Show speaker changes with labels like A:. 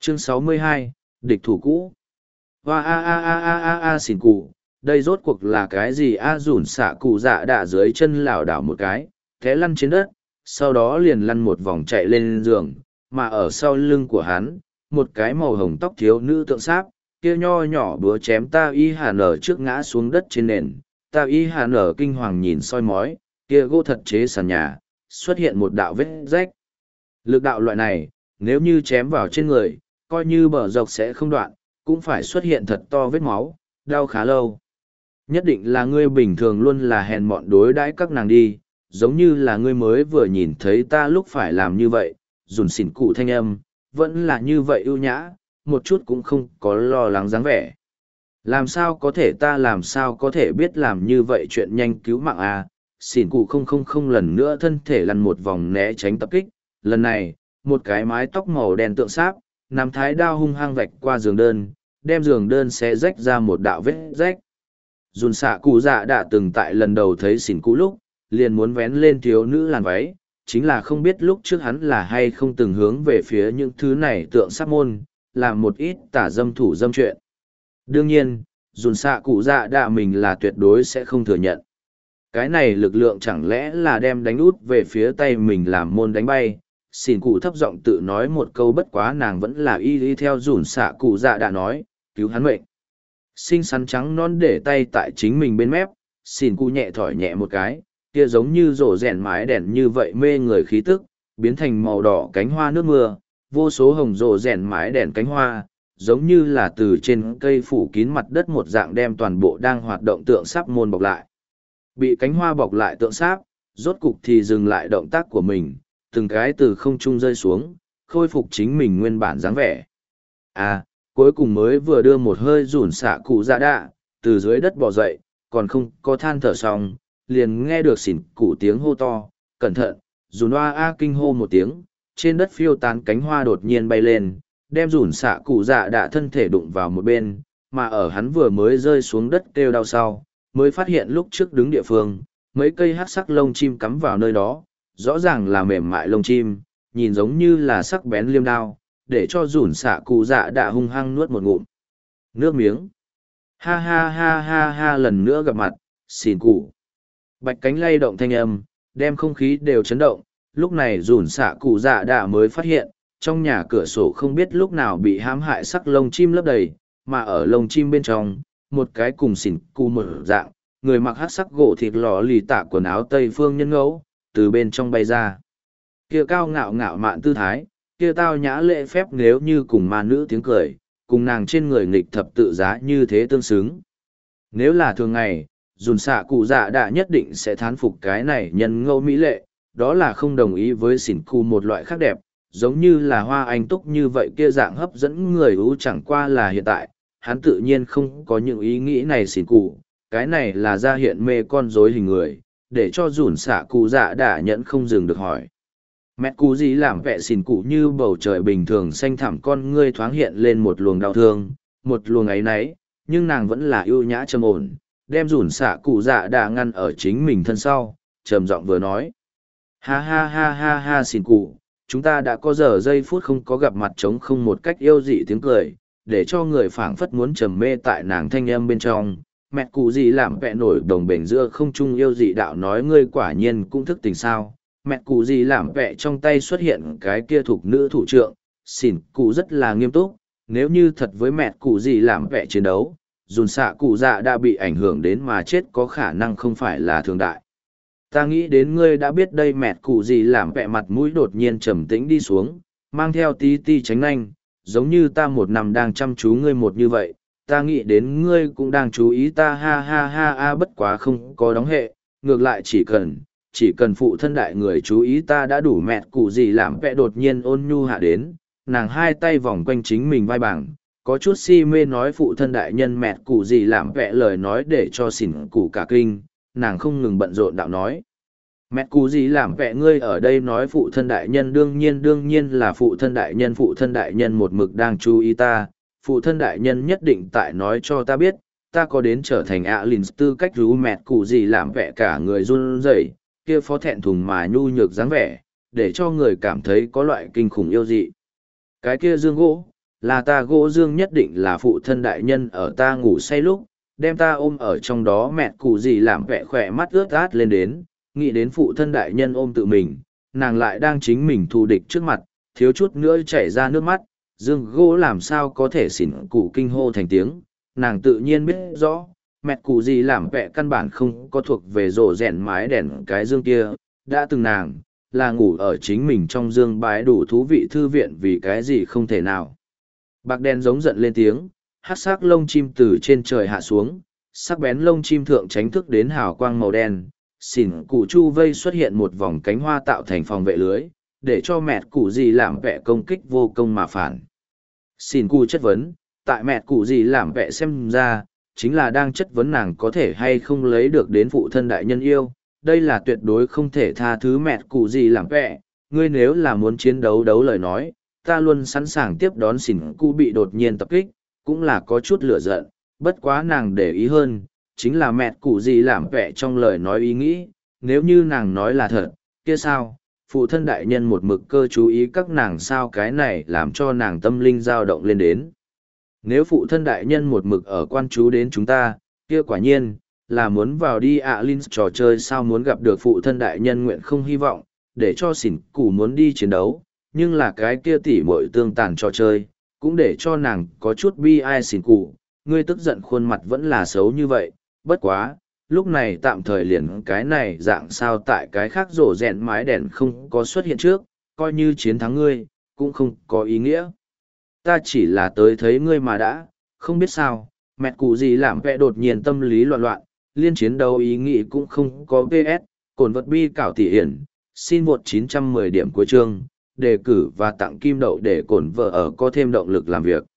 A: Chương 62, địch thủ cũ. Hoa xỉn cụ, đây rốt cuộc là cái gì a dùn xạ cụ dạ đạ dưới chân lảo đảo một cái, té lăn trên đất, sau đó liền lăn một vòng chạy lên giường, mà ở sau lưng của hắn, một cái màu hồng tóc thiếu nữ tượng sáp, kia nho nhỏ búa chém ta y hà nở trước ngã xuống đất trên nền, ta y hà nở kinh hoàng nhìn soi mói, kia gỗ thật chế sàn nhà, xuất hiện một đạo vết rách. Lực đạo loại này, nếu như chém vào trên người, coi như bờ dọc sẽ không đoạn, cũng phải xuất hiện thật to vết máu, đau khá lâu. Nhất định là ngươi bình thường luôn là hèn mọn đối đãi các nàng đi, giống như là ngươi mới vừa nhìn thấy ta lúc phải làm như vậy, dùn xỉn cụ thanh âm, vẫn là như vậy ưu nhã, một chút cũng không có lo lắng dáng vẻ. Làm sao có thể ta làm sao có thể biết làm như vậy chuyện nhanh cứu mạng à, xỉn cụ không lần nữa thân thể lăn một vòng né tránh tập kích, lần này, một cái mái tóc màu đen tượng sáp, nắm thái đao hung hăng vạch qua giường đơn, đem giường đơn xé rách ra một đạo vết rách. Dùn xạ cụ dạ đã từng tại lần đầu thấy xỉn cụ lúc, liền muốn vén lên thiếu nữ làn váy, chính là không biết lúc trước hắn là hay không từng hướng về phía những thứ này tượng sáp môn, làm một ít tả dâm thủ dâm chuyện. Đương nhiên, dùn xạ cụ dạ đã mình là tuyệt đối sẽ không thừa nhận. Cái này lực lượng chẳng lẽ là đem đánh út về phía tay mình làm môn đánh bay. Xỉn cụ thấp giọng tự nói một câu, bất quá nàng vẫn là y theo dùn xạ cụ dạ đã nói, cứu hắn mệnh. Xinh xắn trắng non để tay tại chính mình bên mép, xỉn cụ nhẹ thổi nhẹ một cái, kia giống như rổ rèn mái đèn như vậy mê người khí tức, biến thành màu đỏ cánh hoa nước mưa, vô số hồng rổ rèn mái đèn cánh hoa, giống như là từ trên cây phủ kín mặt đất một dạng đem toàn bộ đang hoạt động tượng sáp môn bọc lại. Bị cánh hoa bọc lại tượng sáp, rốt cục thì dừng lại động tác của mình, từng cái từ không trung rơi xuống, khôi phục chính mình nguyên bản dáng vẻ. À, cuối cùng mới vừa đưa một hơi rủn xạ cụ dạ đạ, từ dưới đất bò dậy, còn không có than thở xong, liền nghe được xỉn cụ tiếng hô to, cẩn thận, rủn hoa a kinh hô một tiếng, trên đất phiêu tán cánh hoa đột nhiên bay lên, đem rủn xạ cụ dạ đạ thân thể đụng vào một bên, mà ở hắn vừa mới rơi xuống đất kêu đau sau, mới phát hiện lúc trước đứng địa phương, mấy cây hát sắc lông chim cắm vào nơi đó, rõ ràng là mềm mại lông chim, nhìn giống như là sắc bén liêm đao, để cho rủn xạ cụ dạ đã hung hăng nuốt một ngụm nước miếng. Ha ha ha ha ha, lần nữa gặp mặt, xỉn cụ. Bạch cánh lay động thanh âm, đem không khí đều chấn động, lúc này rủn xạ cụ dạ đã mới phát hiện, trong nhà cửa sổ không biết lúc nào bị hãm hại sắc lông chim lấp đầy, mà ở lông chim bên trong, một cái cùng xỉn cụ một dạng, người mặc hát sắc gỗ thịt lò lì tạ quần áo tây phương nhân ngẫu, từ bên trong bay ra. Kia cao ngạo ngạo mạn tư thái, kia tao nhã lễ phép nếu như cùng ma nữ tiếng cười, cùng nàng trên người nghịch thập tự giá như thế tương xứng. Nếu là thường ngày, dùn xạ cụ dạ đã nhất định sẽ thán phục cái này nhân ngẫu mỹ lệ, đó là không đồng ý với xỉn cụ một loại khác đẹp, giống như là hoa anh túc như vậy kia dạng hấp dẫn người ưu, chẳng qua là hiện tại, hắn tự nhiên không có những ý nghĩ này xỉn cụ, cái này là ra hiện mê con rối hình người, để cho dùn xạ cụ dạ đã nhẫn không dừng được hỏi. Mẹ cụ gì làm vẻ xỉn cụ như bầu trời bình thường xanh thẳm, con ngươi thoáng hiện lên một luồng đau thương, một luồng ấy nấy, nhưng nàng vẫn là ưu nhã trầm ổn, đem dùn xạ cụ dạ đã ngăn ở chính mình thân sau, trầm giọng vừa nói. Ha ha ha ha ha xỉn cụ, chúng ta đã có giờ giây phút không có gặp mặt, trống không một cách yêu dị tiếng cười, để cho người phảng phất muốn trầm mê tại nàng thanh âm bên trong. Mẹ cụ gì làm vẹ nổi đồng bền giữa không trung yêu dị đạo nói, ngươi quả nhiên cũng thức tình sao. Mẹ cụ gì làm vẹ trong tay xuất hiện cái kia thục nữ thủ trượng, xỉn cụ rất là nghiêm túc, nếu như thật với mẹ cụ gì làm vẹ chiến đấu, dùn xạ cụ dạ đã bị ảnh hưởng đến mà chết có khả năng không phải là thường đại. Ta nghĩ đến ngươi đã biết đây. Mẹ cụ gì làm vẹ mặt mũi đột nhiên trầm tĩnh đi xuống, mang theo tí ti tránh nanh, giống như ta một năm đang chăm chú ngươi một như vậy. Ta nghĩ đến ngươi cũng đang chú ý ta, ha ha ha ha, bất quá không có đóng hệ, ngược lại chỉ cần phụ thân đại người chú ý ta đã đủ. Mẹ cụ gì làm vẽ đột nhiên ôn nhu hạ đến, nàng hai tay vòng quanh chính mình vai bảng, có chút si mê nói phụ thân đại nhân. Mẹ cụ gì làm vẽ lời nói để cho xỉn cụ cả kinh, nàng không ngừng bận rộn đạo nói. Mẹ cụ gì làm vẽ ngươi ở đây nói phụ thân đại nhân, đương nhiên là phụ thân đại nhân một mực đang chú ý ta. Phụ thân đại nhân nhất định tại nói cho ta biết, ta có đến trở thành Alin tư cách rú. Mẹ cụ gì làm vẻ cả người run rẩy, kia phó thẹn thùng mà nhu nhược dáng vẻ, để cho người cảm thấy có loại kinh khủng yêu dị. Cái kia dương gỗ, là ta gỗ dương nhất định là phụ thân đại nhân ở ta ngủ say lúc, đem ta ôm ở trong đó mẹ cụ gì làm vẻ khỏe mắt ướt át lên đến, nghĩ đến phụ thân đại nhân ôm tự mình, nàng lại đang chính mình thù địch trước mặt, thiếu chút nữa chảy ra nước mắt, dương gỗ làm sao có thể xỉn cụ kinh hô thành tiếng, nàng tự nhiên biết rõ, mẹ cụ gì làm vẻ căn bản không có thuộc về rổ rèn mái đèn cái dương kia, đã từng nàng, là ngủ ở chính mình trong dương bái đủ thú vị thư viện vì cái gì không thể nào. Bạc đen giống giận lên tiếng, hát sắc lông chim từ trên trời hạ xuống, sắc bén lông chim thượng tránh thức đến hào quang màu đen, xỉn cụ chu vây xuất hiện một vòng cánh hoa tạo thành phòng vệ lưới, để cho mẹ cụ gì làm vẻ công kích vô công mà phản. Xỉn cụ chất vấn, tại mẹ cụ gì làm vẻ xem ra, chính là đang chất vấn nàng có thể hay không lấy được đến phụ thân đại nhân yêu, đây là tuyệt đối không thể tha thứ mẹ cụ gì làm vẻ, ngươi nếu là muốn chiến đấu đấu lời nói, ta luôn sẵn sàng tiếp đón xỉn cụ bị đột nhiên tập kích, cũng là có chút lửa giận, bất quá nàng để ý hơn, chính là mẹ cụ gì làm vẻ trong lời nói ý nghĩ, nếu như nàng nói là thật, kia sao, phụ thân đại nhân một mực cơ chú ý các nàng sao cái này làm cho nàng tâm linh dao động lên đến. Nếu phụ thân đại nhân một mực ở quan chú đến chúng ta, kia quả nhiên, là muốn vào đi Linh trò chơi sao muốn gặp được phụ thân đại nhân nguyện không hy vọng, để cho xỉn cụ muốn đi chiến đấu, nhưng là cái kia tỉ muội tương tàn trò chơi, cũng để cho nàng có chút bi ai xỉn cụ, ngươi tức giận khuôn mặt vẫn là xấu như vậy, bất quá, lúc này tạm thời liền cái này dạng sao tại cái khác rổ rèn mái đèn không có xuất hiện trước, coi như chiến thắng ngươi, cũng không có ý nghĩa. Ta chỉ là tới thấy ngươi mà đã, không biết sao, mẹ cụ gì làm vẽ đột nhiên tâm lý loạn loạn, liên chiến đấu ý nghĩ cũng không có PS, cồn vật bi cảo tỉ hiển, xin một 910 điểm cuối chương, đề cử và tặng kim đậu để cổn vợ ở có thêm động lực làm việc.